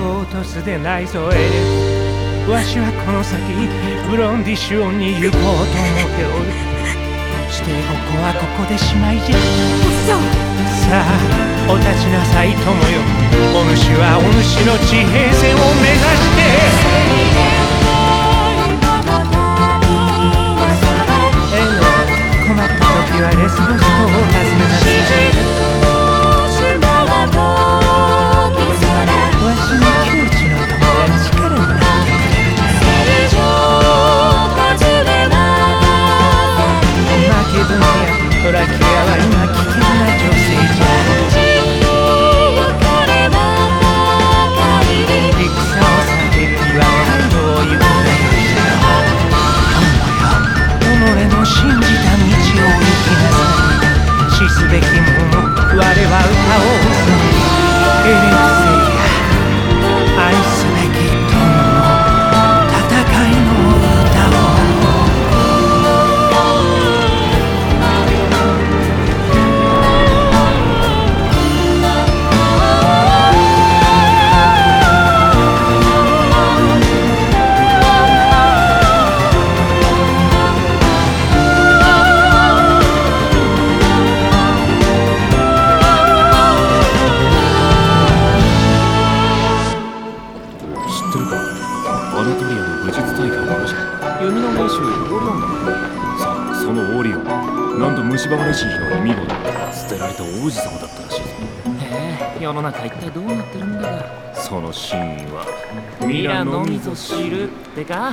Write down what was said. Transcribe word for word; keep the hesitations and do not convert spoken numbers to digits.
落とすでないぞエレス。わしはこの先ブロンディシュオンに行こうと思っておる。してここはここでしまいじゃ。さあお立ちなさい友よ。お主はお主の地平線を目指してええ、困った時はレスボス島を訪ねなさい。わしの窮地の友が力になってマケドニア、トラキアは今危険な情勢じゃ。戦を避けるには何度を行くがよいだろう。友よ、己の信じた道を行きなさい。死すべき者、我は歌おうぞ。エレクセイヤ、愛すべき友の戦いの歌を。 弓の名手オリオンだ。さあそのオリオン、なんと虫歯らしい日の見事捨てられた王子様だったらしいぞ。 へえ、世の中一体どうなってるんだか。 その真意はミラのみぞ知るってか。